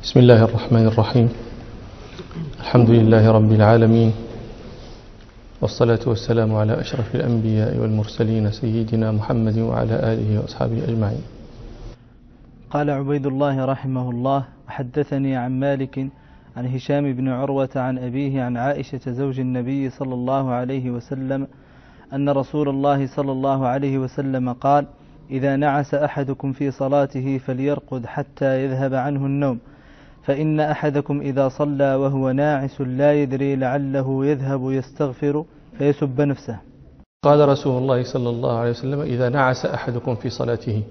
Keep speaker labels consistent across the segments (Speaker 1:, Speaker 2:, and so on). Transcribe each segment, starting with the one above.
Speaker 1: بسم الله الرحمن الرحيم. الحمد لله رب العالمين، والصلاة والسلام على أشرف الأنبياء والمرسلين سيدنا محمد وعلى آله وأصحابه أجمعين.
Speaker 2: قال عبيد الله رحمه الله: حدثني عن مالك عن هشام بن عروة عن أبيه عن عائشة زوج النبي صلى الله عليه وسلم أن رسول الله صلى الله عليه وسلم قال: إذا نعس أحدكم في صلاته فليرقد حتى يذهب عنه النوم، فإن أحدكم إذا صلى وهو ناعس لا يدري لعله يذهب يستغفر فيسب نفسه.
Speaker 1: قال رسول الله صلى الله عليه وسلم: إذا نعس أحدكم في صلاته.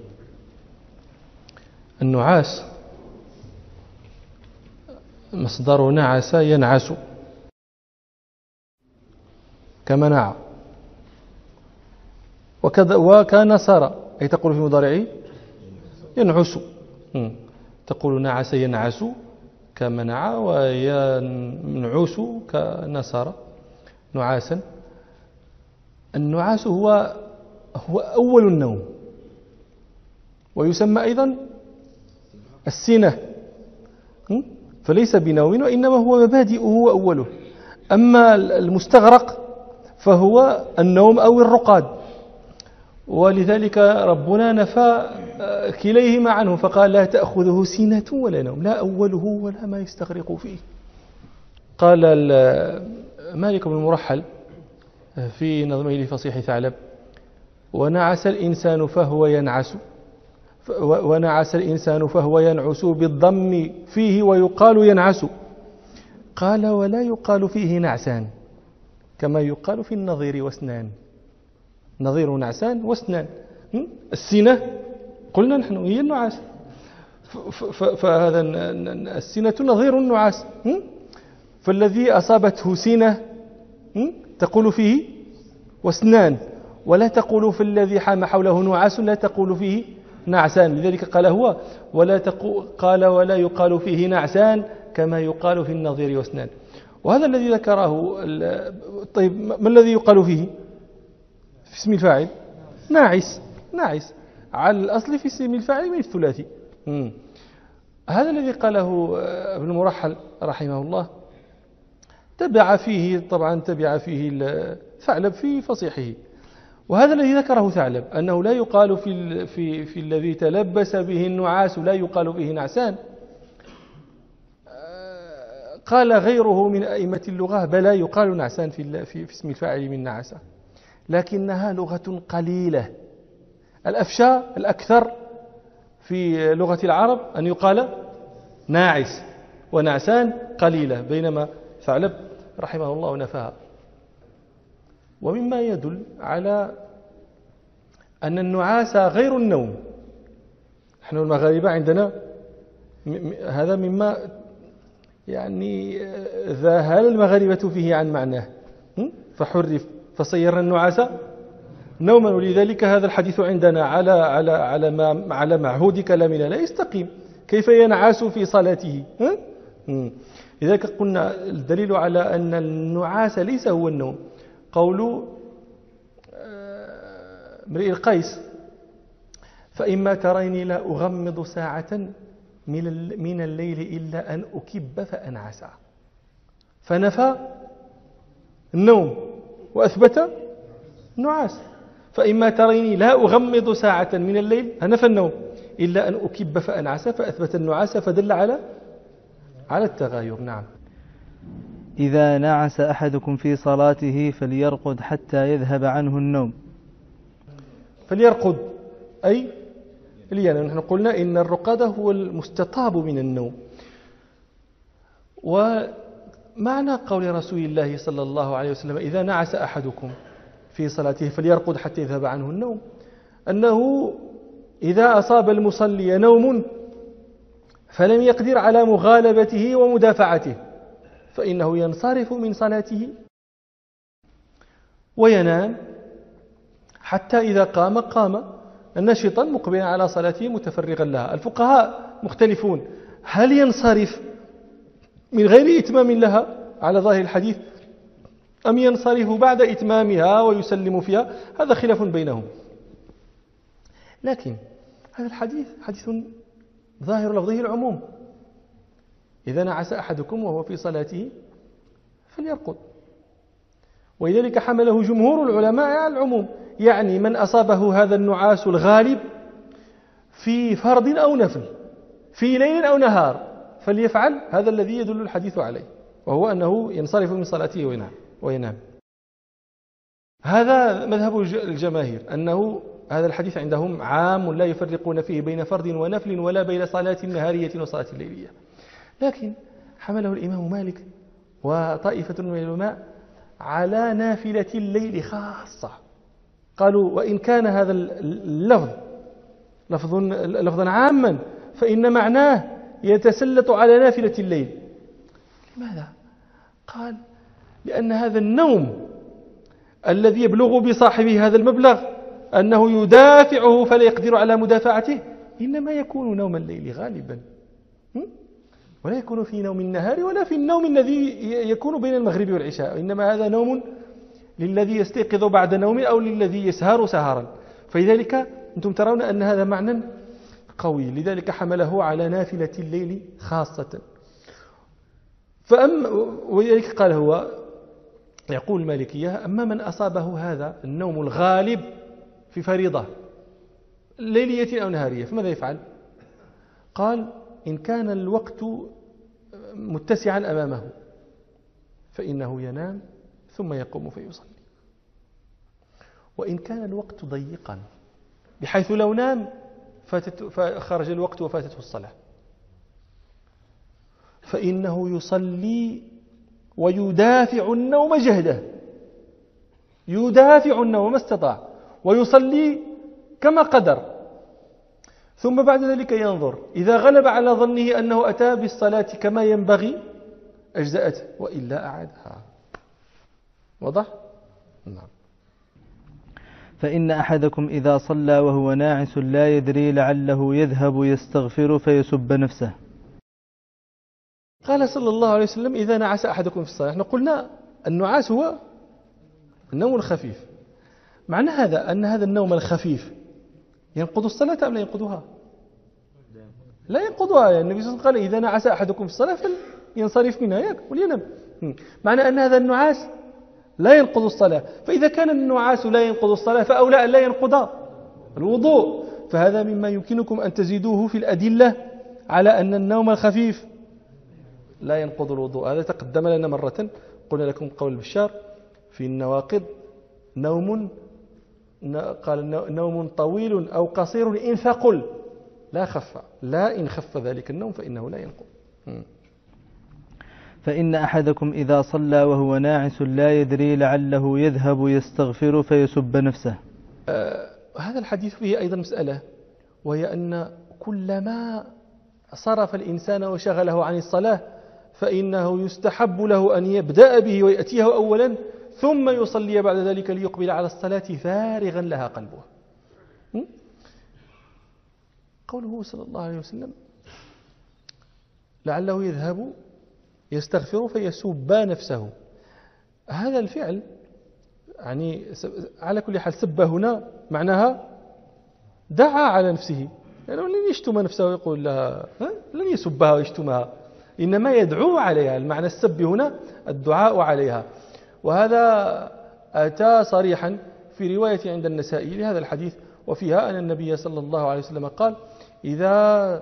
Speaker 1: النعاس مصدر نعس ينعس كمنع، وكنصر أي تقول في مضارعه ينعس، تقول نعس ينعس كمنع، وينعس كنصر نعاسا. النعاس هو أول النوم، ويسمى أيضا السنة، فليس بنوم وإنما هو مبادئه وأوله. أما المستغرق فهو النوم أو الرقاد، ولذلك ربنا نفى كليهما عنه فقال: لا تأخذه سنة ولا نوم، لا أوله ولا ما يستغرق فيه. قال مالك بن مرحل في نظمه لفصيح ثعلب: ونعس الإنسان فهو ينعس، ونعس الإنسان فهو ينعس بالضم فيه ويقال ينعس. قال: ولا يقال فيه نعسان كما يقال في النظير واسنان. نظير نعسان واسنان. السنة قلنا نحن هي النعاس، فهذا السنة نظير النعاس. فالذي أصابته سنة تقول فيه واسنان، ولا تقول في الذي حام حوله نعاس، لا تقول فيه نعسان. لذلك قال هو قال: ولا يقال فيه نعسان كما يقال في النظير واسنان. وهذا الذي ذكره. طيب، ما الذي يقال فيه في اسم الفاعل؟ ناعس على الأصل في اسم الفاعل من الثلاثي. هذا الذي قاله ابن مرحل رحمه الله تبع فيه ثعلب في فصيحه. وهذا الذي ذكره ثعلب أنه لا يقال في الذي تلبس به النعاس لا يقال فيه نعسان. قال غيره من أئمة اللغة: بلى يقال نعسان في اسم الفاعل من نعسه، لكنها لغة قليلة. الأفشى الأكثر في لغة العرب أن يقال ناعس، ونعسان قليلة، بينما ثعلب رحمه الله نفاها. ومما يدل على أن النعاس غير النوم، نحن المغاربة عندنا هذا مما ذهل المغاربة فيه عن معناه، فحرف فصيرنا النعاس نوما. ولذلك هذا الحديث عندنا على معهود كلامنا لا يستقيم. كيف ينعس في صلاته؟ لذلك قلنا الدليل على أن النعاس ليس هو النوم قول امرئ القيس: فإما تريني لا أغمض ساعة من الليل إلا أن أكب فأنعس. فنفى النوم وأثبت النعاس. فإما تريني لا أغمض ساعة من الليل، نفى النوم، إلا أن أكب فأنعس، فأثبت النعاس، فدل على التغاير. نعم.
Speaker 2: إذا نعس أحدكم في صلاته فليرقد حتى يذهب عنه النوم.
Speaker 1: فليرقد أي لينام. نحن قلنا إن الرقاد هو المستطاب من النوم. ومعنى قول رسول الله صلى الله عليه وسلم: إذا نعس أحدكم في صلاته فليرقد حتى يذهب عنه النوم، أنه إذا أصاب المصلي نوم فلم يقدر على مغالبته ومدافعته فإنه ينصرف من صلاته وينام حتى إذا قام نشطا مقبلا على صلاته متفرغا لها. الفقهاء مختلفون: هل ينصرف من غير إتمام لها على ظاهر الحديث، أم ينصرف بعد إتمامها ويسلم فيها؟ هذا خلاف بينهم. لكن هذا الحديث حديث ظاهر لفظه العموم، إذا نعس أحدكم وهو في صلاته فليرقد. ولذلك حمله جمهور العلماء على العموم، يعني من أصابه هذا النعاس الغالب في فرض أو نفل، في ليل أو نهار، فليفعل هذا الذي يدل الحديث عليه، وهو أنه ينصرف من صلاته وينام. هذا مذهب الجماهير، أنه هذا الحديث عندهم عام لا يفرقون فيه بين فرض ونفل ولا بين صلاة نهارية وصلاة ليلية. لكن حمله الإمام مالك وطائفة من العلماء على نافلة الليل خاصة. قالوا وإن كان هذا اللفظ لفظا عاما فإن معناه يتسلط على نافلة الليل. لماذا؟ قال لأن هذا النوم الذي يبلغ بصاحبه هذا المبلغ أنه يدافعه فلا يقدر على مدافعته إنما يكون نوم الليل غالبا، ولا يكون في نوم النهار ولا في النوم الذي يكون بين المغرب والعشاء، إنما هذا نوم للذي يستيقظ بعد نوم أو للذي يسهر سهرا. فلذلك أنتم ترون أن هذا معنى قوي، لذلك حمله على نافلة الليل خاصة. ولذلك قال هو يقول المالكية أما من أصابه هذا النوم الغالب في فريضة ليلية أو نهارية فماذا يفعل؟ قال إن كان الوقت متسعا أمامه فإنه ينام ثم يقوم فيصلي، وإن كان الوقت ضيقا بحيث لو نام فخرج الوقت وفاتته الصلاة فإنه يصلي ويدافع النوم جهده، يدافع النوم ما استطاع ويصلي كما قدر، ثم بعد ذلك ينظر إذا غلب على ظنه أنه أتى بالصلاة كما ينبغي أجزأته وإلا أعادها. واضح؟ نعم.
Speaker 2: فإن أحدكم إذا صلى وهو ناعس لا يدري لعله يذهب يستغفر فيسب نفسه.
Speaker 1: قال صلى الله عليه وسلم إذا نعس أحدكم في الصلاة. احنا قلنا النعاس هو النوم الخفيف. معنى هذا أن هذا النوم الخفيف ينقض الصلاة أم لا ينقضها؟ لا ينقضها. يعني النبي صلى الله عليه وسلم قال إذا نعس أحدكم في الصلاة فلينصرف منها ولينم. معنى أن هذا النعاس لا ينقض الصلاة، فإذا كان النعاس لا ينقض الصلاة فأولى أن لا ينقض الوضوء. فهذا مما يمكنكم أن تزيدوه في الأدلة على أن النوم الخفيف لا ينقض الوضوء. هذا تقدم لنا مرة، قلنا لكم قول البشار في النواقض نوم، قال نوم طويل أو قصير إن ثقل لا خف، لا إن خف ذلك النوم فإنه لا ينقض.
Speaker 2: فإن أحدكم إذا صلى وهو ناعس لا يدري لعله يذهب يستغفر فيسب نفسه.
Speaker 1: هذا الحديث فيه أيضا مسألة، وهي أن كلما صرف الإنسان وشغله عن الصلاة فإنه يستحب له أن يبدأ به ويأتيه أولا ثم يصلي بعد ذلك ليقبل على الصلاة فارغا لها قلبه. قوله صلى الله عليه وسلم لعله يذهب يستغفر فيسب نفسه، هذا الفعل يعني على كل حال سب هنا معناها دعا على نفسه، يعني لن يشتم نفسه ويقول لها لن يسبها ويشتمها، إنما يدعو عليها. المعنى السب هنا الدعاء عليها. وهذا أتى صريحا في رواية عند النسائي لهذا الحديث، وفيها أن النبي صلى الله عليه وسلم قال إذا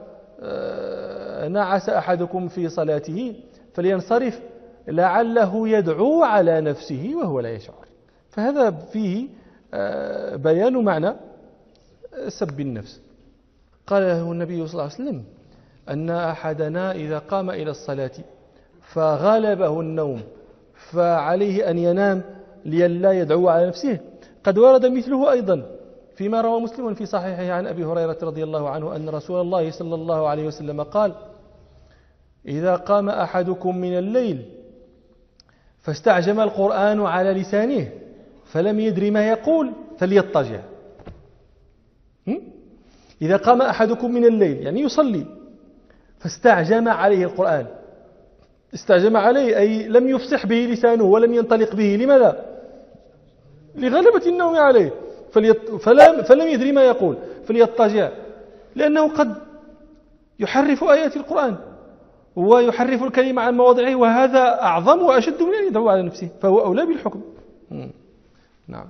Speaker 1: نعس أحدكم في صلاته فلينصرف لعله يدعو على نفسه وهو لا يشعر. فهذا فيه بيان معنى سب النفس. قال له النبي صلى الله عليه وسلم أن أحدنا إذا قام إلى الصلاة فغلبه النوم فعليه أن ينام لئلا يدعو على نفسه. قد ورد مثله أيضا فيما روى مسلم في صحيحه عن أبي هريرة رضي الله عنه أن رسول الله صلى الله عليه وسلم قال إذا قام أحدكم من الليل فاستعجم القرآن على لسانه فلم يدري ما يقول فليضطجع. إذا قام أحدكم من الليل يعني يصلي فاستعجم عليه القرآن، استعجم عليه أي لم يفصح به لسانه ولم ينطلق به. لماذا؟ لغلبة النوم عليه. فلم يدري ما يقول فليضطجع، لأنه قد يحرف آيات القرآن ويحرف الكلمة عن مواضعه، وهذا أعظم وأشد من أن يدعو على نفسه، فهو أولى بالحكم. نعم.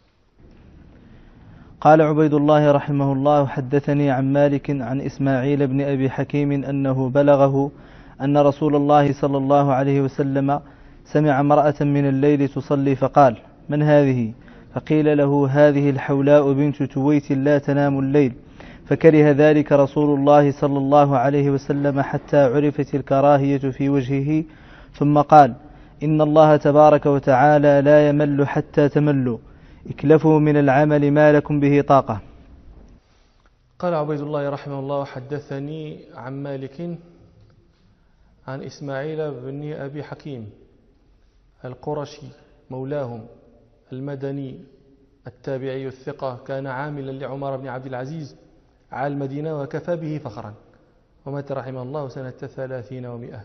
Speaker 2: قال عبيد الله رحمه الله: حدثني عن مالك عن إسماعيل بن أبي حكيم أنه بلغه أن رسول الله صلى الله عليه وسلم سمع امرأة من الليل تصلي فقال: من هذه؟ فقيل له: هذه الحولاء بنت تويت لا تنام الليل. فكره ذلك رسول الله صلى الله عليه وسلم حتى عرفت الكراهية في وجهه، ثم قال: إن الله تبارك وتعالى لا يمل حتى تملوا، اكلفوا من العمل ما لكم به طاقة.
Speaker 1: قال عبيد الله رحمه الله: حدثني عن مالك عن إسماعيل بن أبي حكيم القرشي مولاهم المدني التابعي الثقة، كان عاملا لعمر بن عبد العزيز على المدينة وكفى به فخرا، ومات رحمه الله سنة 30 و100.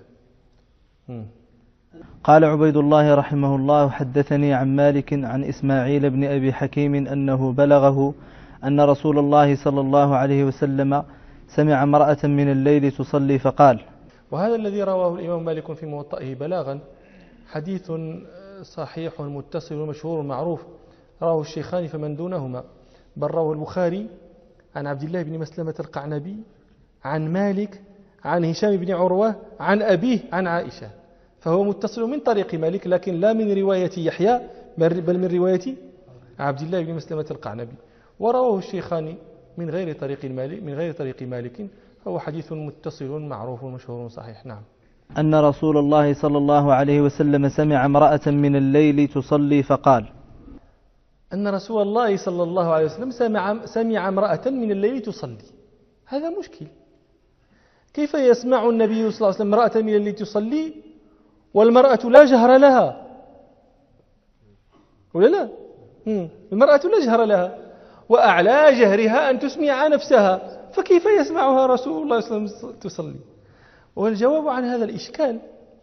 Speaker 2: قال عبيد الله رحمه الله: حدثني عن مالك عن إسماعيل بن أبي حكيم أنه بلغه أن رسول الله صلى الله عليه وسلم سمع امرأة من الليل تصلي فقال.
Speaker 1: وهذا الذي رواه الإمام مالك في موطئه بلاغا حديث صحيح متصل مشهور معروف، رواه الشيخان فمن دونهما، بل رواه البخاري عن عبد الله بن مسلمة القعنبي عن مالك عن هشام بن عروة عن أبيه عن عائشة، فهو متصل من طريق مالك، لكن لا من رواية يحيى بل من رواية عبد الله بن مسلمة القعنبي، ورواه الشيخان من غير طريق مالك، فهو حديث متصل معروف مشهور صحيح. نعم.
Speaker 2: أن رسول الله صلى الله عليه وسلم سمع امرأة من الليل تصلي فقال.
Speaker 1: أن رسول الله صلى الله عليه وسلم سمع امرأة من الليل تصلي، هذا مشكل. كيف يسمع النبي صلى الله عليه وسلم امرأة من الليل تصلي والمرأة لا جهر لها؟ ولا لا؟ المرأة لا جهر لها، وأعلى جهرها أن تسمع نفسها، فكيف يسمعها رسول الله صلى الله عليه وسلم تصلي؟ والجواب عن هذا الإشكال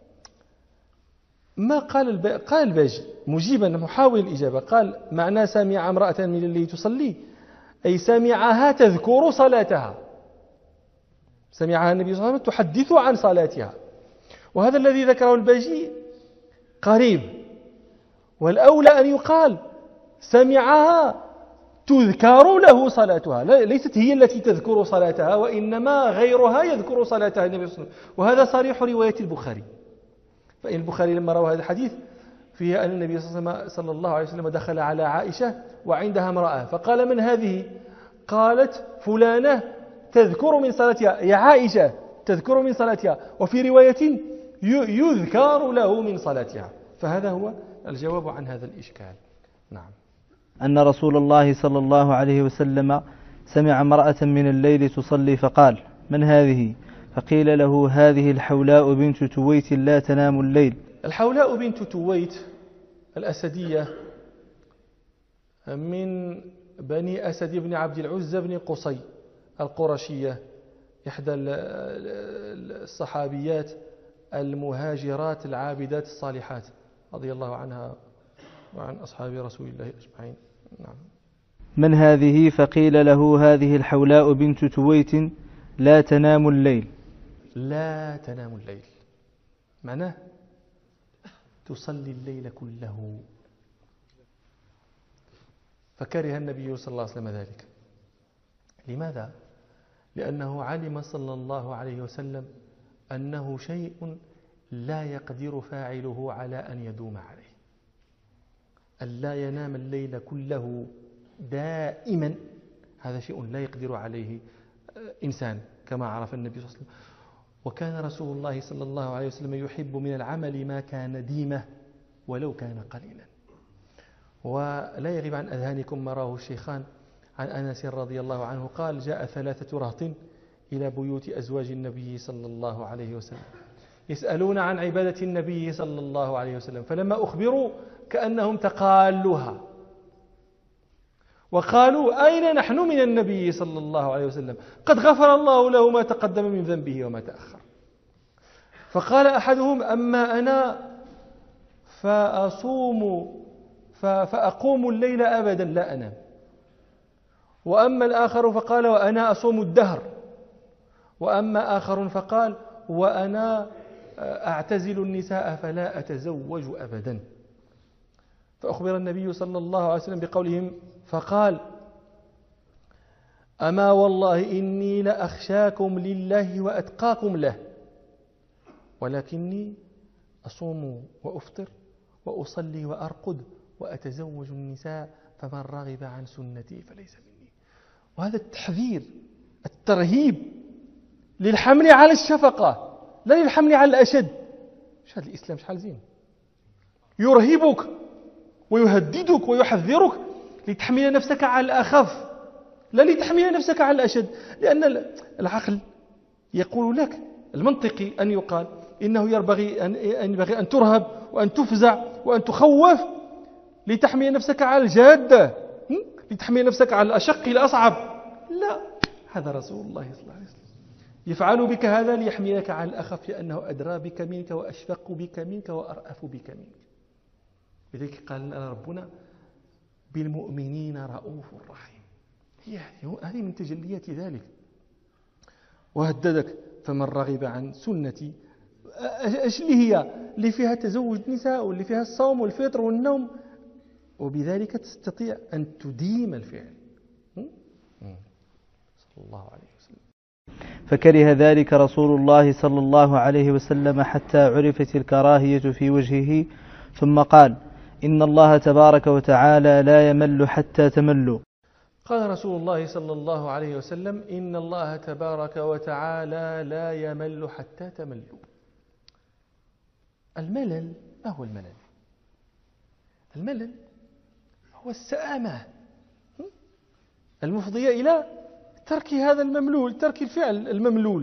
Speaker 1: ما قال الباجي مجيبا محاول الإجابة، قال: معنى سمع امرأة من الليل تصلي أي سمعها تذكر صلاتها، سمعها النبي صلى الله عليه وسلم تحدث عن صلاتها، وهذا الذي ذكره الباجي قريب، والأولى أن يقال سمعها تذكر له صلاتها، ليست هي التي تذكر صلاتها، وإنما غيرها يذكر صلاتها النبي صلى الله عليه وسلم، وهذا صريح رواية البخاري. فإن البخاري لما روى هذا الحديث فيه أن النبي صلى الله عليه وسلم دخل على عائشة وعندها امرأة، فقال: من هذه؟ قالت: فلانة تذكر من صلاتها، يا عائشة تذكر من صلاتها، وفي رواية يذكر له من صلاتها. فهذا هو الجواب عن هذا الإشكال. نعم.
Speaker 2: أن رسول الله صلى الله عليه وسلم سمع امرأة من الليل تصلي فقال: من هذه؟ فقيل له: هذه الحولاء بنت تويت لا تنام الليل.
Speaker 1: الحولاء بنت تويت الأسدية من بني أسد بن عبد العزى بن قصي القرشية، إحدى الصحابيات المهاجرات العابدات الصالحات رضي الله عنها وعن أصحاب رسول الله أجمعين. نعم.
Speaker 2: من هذه؟ فقيل له: هذه الحولاء بنت تويت لا تنام الليل.
Speaker 1: لا تنام الليل معناه تصلي الليل كله، فكره النبي صلى الله عليه وسلم ذلك. لماذا؟ لأنه علم صلى الله عليه وسلم أنه شيء لا يقدر فاعله على أن يدوم عليه، أن لا ينام الليل كله دائما، هذا شيء لا يقدر عليه إنسان كما عرف النبي صلى الله عليه وسلم. وكان رسول الله صلى الله عليه وسلم يحب من العمل ما كان ديمة ولو كان قليلا. ولا يغيب عن أذهانكم ما رواه الشيخان عن أنس رضي الله عنه قال: جاء 3 رهط إلى بيوت أزواج النبي صلى الله عليه وسلم يسألون عن عبادة النبي صلى الله عليه وسلم، فلما أخبروا كأنهم تقالوها وقالوا: أين نحن من النبي صلى الله عليه وسلم؟ قد غفر الله له ما تقدم من ذنبه وما تأخر. فقال أحدهم: أما أنا فأقوم الليل أبدا لا أنام. وأما الآخر فقال: وأنا أصوم الدهر. وأما آخر فقال: وأنا أعتزل النساء فلا أتزوج أبدا. فأخبر النبي صلى الله عليه وسلم بقولهم فقال أما والله إني لأخشاكم لله وأتقاكم له ولكني أصوم وأفطر وأصلي وأرقد وأتزوج النساء فمن رغب عن سنتي فليس مني. وهذا التحذير الترهيب للحمل على الشفقة لا للحمل على الأشد. مش هذا الإسلام شحال زين، يرهبك ويهددك ويحذرك لتحمل نفسك على الأخف لا لتحمل نفسك على الأشد. لأن العقل يقول لك المنطقي أن يقال إنه ينبغي أن ترهب وأن تفزع وأن تخوف لتحمل نفسك على الجادة، لتحمل نفسك على الأشق الأصعب. لا، هذا رسول الله صلى الله عليه وسلم يفعل بك هذا ليحملك على الأخف لأنه أدرى بك منك وأشفق بك منك وأرأف بك منك. لذلك قال لنا ربنا بالمؤمنين رؤوف رحيم. هذه من تجليات ذلك. وهددك فمن رغب عن سنتي، ايش اللي هي اللي فيها تزوج نساء واللي فيها الصوم والفطر والنوم، وبذلك تستطيع أن تديم الفعل. صلى الله عليه وسلم.
Speaker 2: فكره ذلك رسول الله صلى الله عليه وسلم حتى عرفت الكراهية في وجهه، ثم قال إن الله تبارك وتعالى لا يمل حتى تملوا.
Speaker 1: قال رسول الله صلى الله عليه وسلم إن الله تبارك وتعالى لا يمل حتى تملوا. الملل ما هو الملل؟ الملل هو السآمة المفضية إلى ترك هذا المملول، ترك الفعل المملول.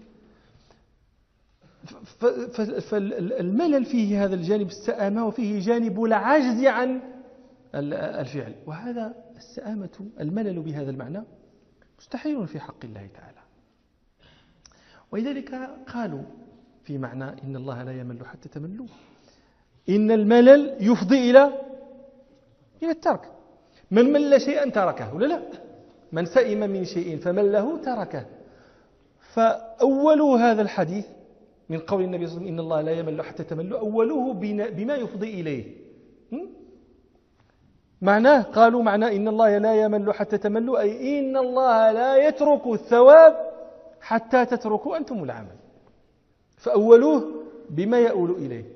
Speaker 1: فالملل فيه هذا الجانب السآمة وفيه جانب العجز عن الفعل، وهذا السآمة الملل بهذا المعنى مستحيل في حق الله تعالى. ولذلك قالوا في معنى إن الله لا يمل حتى تملوا إن الملل يفضي إلى الترك. من مل شيئا تركه ولا لا؟ من سئم من شيء فمله تركه. فأول هذا الحديث من قول النبي صلى الله عليه وسلم إن الله لا يمل حتى تملوا أولوه بما يفضي إليه. معناه قالوا معناه إن الله لا يمل حتى تملوا أي إن الله لا يترك الثواب حتى تتركوا أنتم العمل. فأولوه بما يؤول إليه.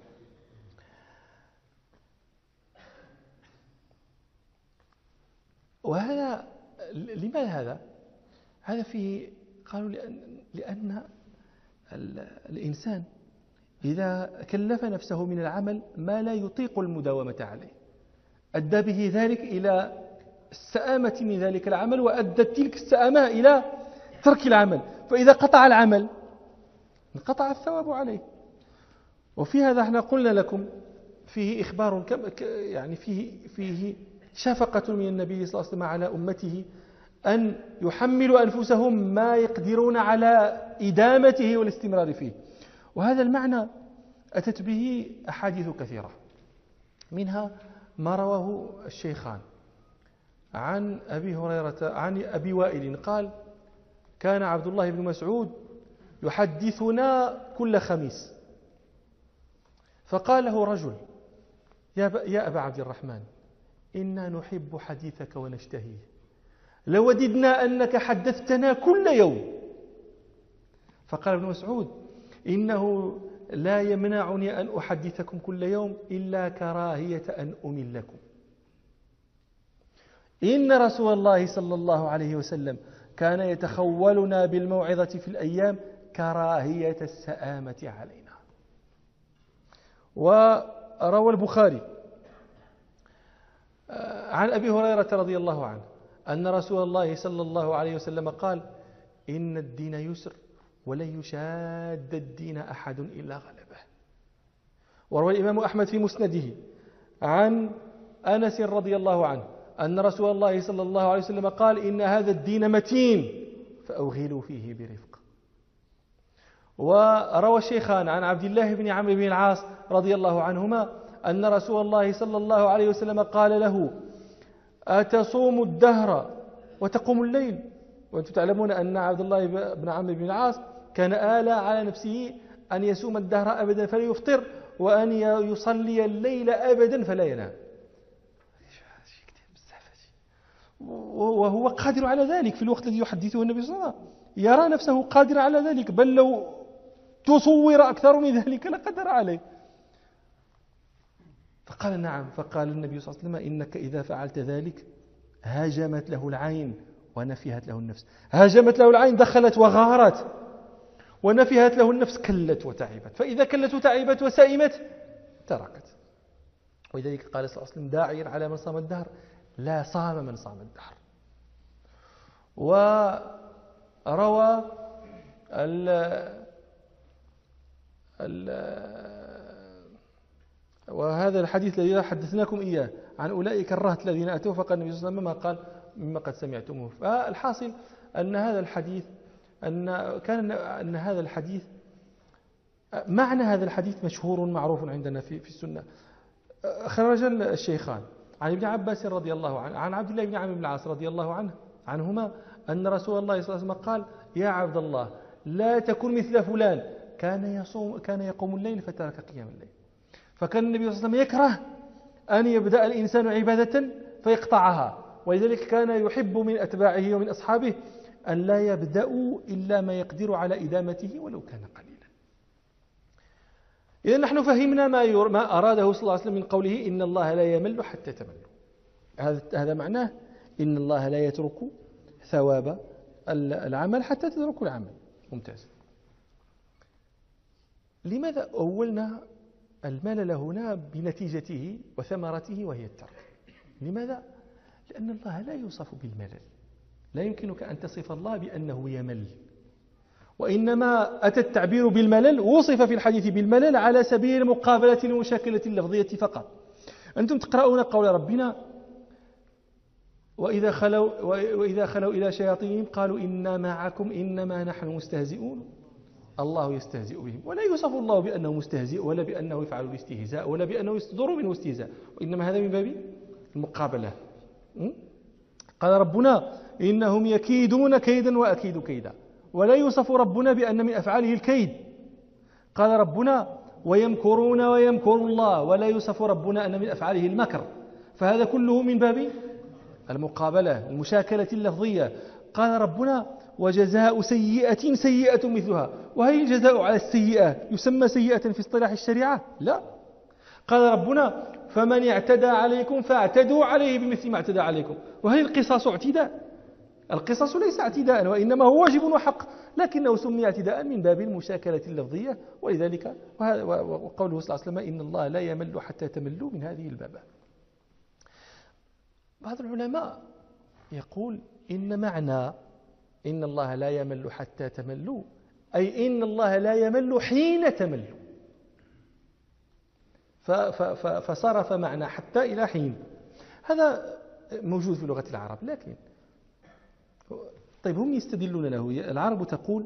Speaker 1: وهذا لماذا هذا؟ هذا فيه قالوا لأن الإنسان إذا كلف نفسه من العمل ما لا يطيق المداومة عليه أدى به ذلك إلى السآمة من ذلك العمل، وأدت تلك السآمة إلى ترك العمل. فإذا قطع العمل انقطع الثواب عليه. وفي هذا احنا قلنا لكم فيه إخبار يعني فيه شفقة من النبي صلى الله عليه وسلم على أمته أن يحملوا أنفسهم ما يقدرون على إدامته والاستمرار فيه. وهذا المعنى أتت به أحاديث كثيرة، منها ما رواه الشيخان عن أبي هريرة عن أبي وائل قال كان عبد الله بن مسعود يحدثنا كل خميس، فقال له رجل يا أبا عبد الرحمن إنا نحب حديثك ونشتهيه، لوددنا أنك حدثتنا كل يوم. فقال ابن مسعود إنه لا يمنعني أن أحدثكم كل يوم إلا كراهية أن أملكم. إن رسول الله صلى الله عليه وسلم كان يتخولنا بالموعظة في الأيام كراهية السآمة علينا. وروى البخاري عن أبي هريرة رضي الله عنه أن رسول الله صلى الله عليه وسلم قال إن الدين يسر ولن يشاد الدين أحد إلا غلبه. وروى الإمام أحمد في مسنده عن أنس رضي الله عنه أن رسول الله صلى الله عليه وسلم قال إن هذا الدين متين فأوغلوا فيه برفق. وروى الشيخان عن عبد الله بن عمرو بن العاص رضي الله عنهما أن رسول الله صلى الله عليه وسلم قال له أتصوم الدهر وتقوم الليل؟ وأنتم تعلمون أن عبد الله بن عمرو بن العاص كان آلى على نفسه أن يصوم الدهر أبدا فلا يفطر، وأن يصلي الليل أبدا فلا ينام، وهو قادر على ذلك في الوقت الذي يحدثه النبي صلى الله عليه وسلم، يرى نفسه قادر على ذلك، بل لو تصور أكثر من ذلك لقدر عليه. فقال نعم. فقال النبي صلى الله عليه وسلم إنك إذا فعلت ذلك هاجمت له العين ونفهت له النفس. هاجمت له العين دخلت وغارت، ونفهت له النفس كلت وتعبت، فإذا كلت وتعبت وسئمت تركت. ولذلك قال صلى الله عليه وسلم داعيا على من صام الدهر لا صام من صام الدهر. وروى وهذا الحديث الذي حدثناكم إياه عن أولئك الرهط الذين أتوا، فقال النبي صلى الله عليه وسلم ما قال مما قد سمعتموه. فالحاصل أن هذا الحديث أن هذا الحديث معنى هذا الحديث مشهور معروف عندنا في السنة. خرج الشيخان عن ابن عباس رضي الله عنه عن عبد الله بن عمرو بن العاص رضي الله عنهما أن رسول الله صلى الله عليه وسلم قال يا عبد الله لا تكن مثل فلان كان يقوم الليل فترك قيام الليل. فكان النبي صلى الله عليه وسلم يكره أن يبدأ الإنسان عبادة فيقطعها، ولذلك كان يحب من أتباعه ومن أصحابه أن لا يبدأوا إلا ما يقدر على إدامته ولو كان قليلا. إذا نحن فهمنا ما أراده صلى الله عليه وسلم من قوله إن الله لا يمل حتى تملوا. هذا معناه إن الله لا يترك ثواب العمل حتى تتركوا العمل. ممتاز. لماذا أولنا الملل هنا بنتيجته وثمرته وهي الترك؟ لماذا؟ لأن الله لا يوصف بالملل، لا يمكنك أن تصف الله بأنه يمل، وإنما أتى التعبير بالملل وصف في الحديث بالملل على سبيل المقابلة المشاكلة اللفظية فقط. أنتم تقرؤون قول ربنا وإذا خلوا إلى شياطينهم قالوا إنا معكم إنما نحن مستهزئون الله يستهزئ بهم، ولا يوصف الله بأنه مستهزئ ولا بأنه يفعل الاستهزاء ولا بأنه يصدر منه استهزاء، وإنما هذا من باب المقابلة. قال ربنا إنهم يكيدون كيدا وأكيد كيدا، ولا يوصف ربنا بأن من أفعاله الكيد. قال ربنا ويمكرون ويمكر الله، ولا يوصف ربنا أن من أفعاله المكر. فهذا كله من باب المقابلة المشاكلة اللفظية. قال ربنا وجزاء سيئة سيئة مثلها، وهل الجزاء على السيئة يسمى سيئة في اصطلاح الشريعة؟ لا. قال ربنا فمن اعتدى عليكم فاعتدوا عليه بمثل ما اعتدى عليكم، وهل القصاص اعتداء؟ القصاص ليس اعتداء، وإنما هو واجب وحق، لكنه سمي اعتداء من باب المشاكلة اللفظية. ولذلك وقوله صلى الله عليه وسلم إن الله لا يمل حتى تملوا من هذه الباب. بعض العلماء يقول إن معنى إن الله لا يمل حتى تملوا أي إن الله لا يمل حين تملوا، فصرف معنى حتى إلى حين. هذا موجود في لغة العرب، لكن طيب هم يستدلون له. العرب تقول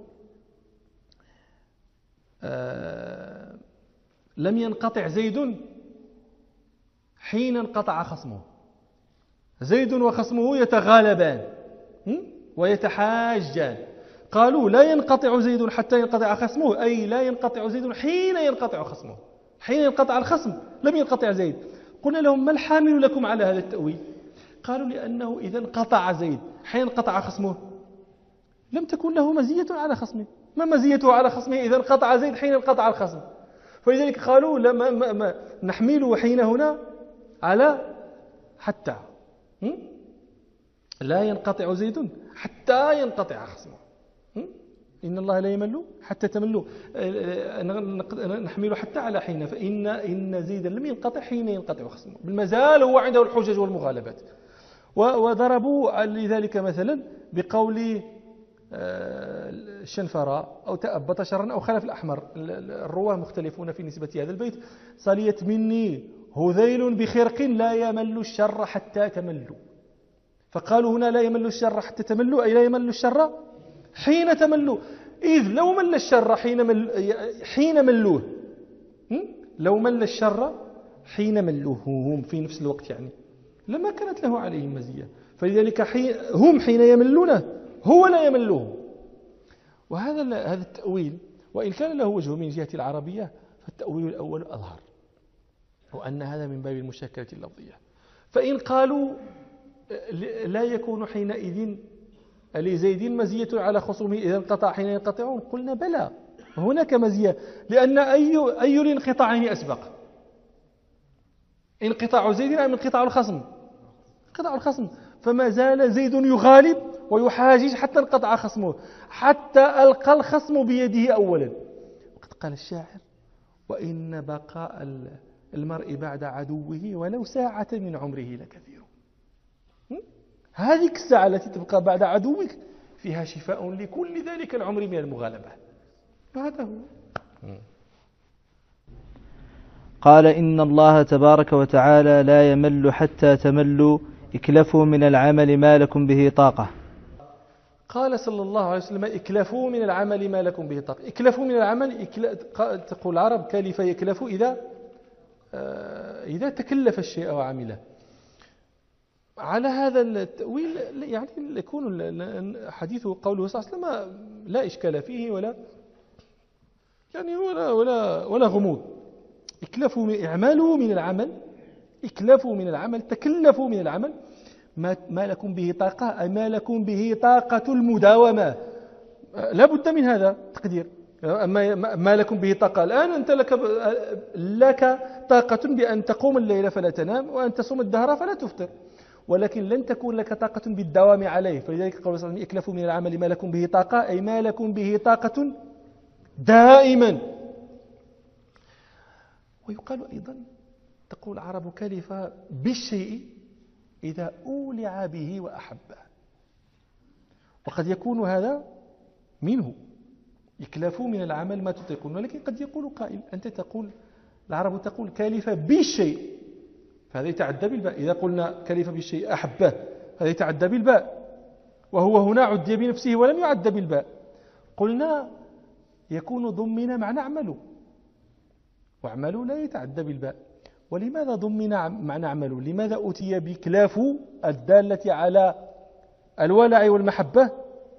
Speaker 1: لم ينقطع زيد حين انقطع خصمه. زيد وخصمه يتغالبان ويتحاجان. قالوا لا ينقطع زيد حتى ينقطع خصمه، أي لا ينقطع زيد حين ينقطع خصمه. حين ينقطع الخصم لم ينقطع زيد. قلنا لهم ما الحامل لكم على هذا التأويل؟ قالوا لأنه إذا انقطع زيد حين انقطع خصمه لم تكن له مزية على خصمه. ما مزيته على خصمه إذا انقطع زيد حين انقطع الخصم؟ فلذلك قالوا ما نحمله حين هنا على حتى لا ينقطع زيد حتى ينقطع خصمه. إن الله لا يمل حتى تملوا، نحمل حتى على حين، فإن زيدا لم ينقطع حين ينقطع خصمه، بالمزال هو عنده الحجج والمغالبات. وضربوا لذلك مثلا بقول الشنفراء أو تأبط شرا أو خلف الأحمر. الرواه مختلفون في نسبة هذا البيت. صليت مني هذيل بخرق لا يمل الشر حتى تملوا. فقالوا هنا لا يمل الشر حتى تملوا أي لا يمل الشر حين تملوا، إذ لو مل الشر حين ملوه، لو مل الشر حين ملوه هم في نفس الوقت يعني لما كانت له عليهم مزية. فلذلك هم حين يملونه هو لا يملوه. هذا التأويل وإن كان له وجه من جهة العربية فالتأويل الأول أظهر، وأن هذا من باب المشاكلة اللفظية. فإن قالوا لا يكون حينئذ لزيد مزية على خصومه إذا انقطع حين ينقطعون، قلنا بلى، هناك مزية، لأن أي الانقطاعين أسبق، انقطاع زيد أم انقطاع الخصم؟ انقطاع الخصم، فما زال زيد يغالب ويحاجج حتى انقطع خصمه، حتى ألقى الخصم بيده أولا. وقد قال الشاعر: وإن بقاء المرء بعد عدوه ولو ساعة من عمره لكثير. هذه الساعة التي تبقى بعد عدوك فيها شفاء لكل ذلك العمر من المغالبة. هذا هو.
Speaker 2: قال: إن الله تبارك وتعالى لا يمل حتى تملوا، اكلفوا من العمل ما لكم به طاقة.
Speaker 1: قال صلى الله عليه وسلم: اكلفوا من العمل ما لكم به طاقة. اكلفوا من العمل، تقول العرب: كلف يكلف إذا تكلف الشيء وعمله. على هذا التأويل يعني يكون حديث قوله صلى الله عليه وسلم لا إشكال فيه ولا يعني ولا غموض. اكلفوا، اعملوا من العمل، اكلفوا من العمل، تكلفوا من العمل ما لكم به طاقة، أي ما لكم به طاقة المداومة. لا بد من هذا التقدير. ما لكم به طاقة، الآن أنت لك طاقة بأن تقوم الليل فلا تنام وأن تصوم الدهر فلا تفطر، ولكن لن تكون لك طاقة بالدوام عليه. فلذلك قال صلى الله عليه وسلم: اكلفوا من العمل ما لكم به طاقة، أي ما لكم به طاقة دائما. ويقال أيضا، تقول العرب: كلف بالشيء إذا أولع به وأحبه. وقد يكون هذا منه، يكلفوا من العمل ما تطيقون، ولكن قد يقول قائل: أنت تقول، العرب تقول كلف بالشيء، فهذا يتعدى بالباء. إذا قلنا كلف بالشيء أحبه هذا يتعدى بالباء، وهو هنا عدي بنفسه ولم يعد بالباء. قلنا يكون ضمن معنى اعملوا، واعملوا لا يتعدى بالباء. ولماذا ضمن معنى اعملوا؟ لماذا أتي بكلاف الدالة على الولع والمحبة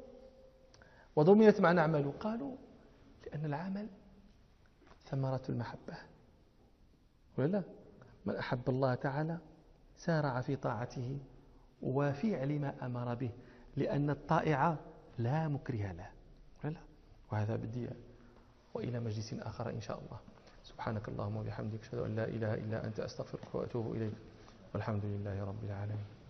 Speaker 1: وضمنت معنى اعملوا؟ قالوا: لأن العمل ثمرة المحبة، ولا من أحب الله تعالى سارع في طاعته وفعل ما أمر به، لأن الطائع لا مكره له، ولا. وهذا بدي. وإلى مجلس آخر إن شاء الله. سبحانك اللهم وبحمدك، أشهد أن لا إله إلا أنت، أستغفرك وأتوب إليك، والحمد لله رب العالمين.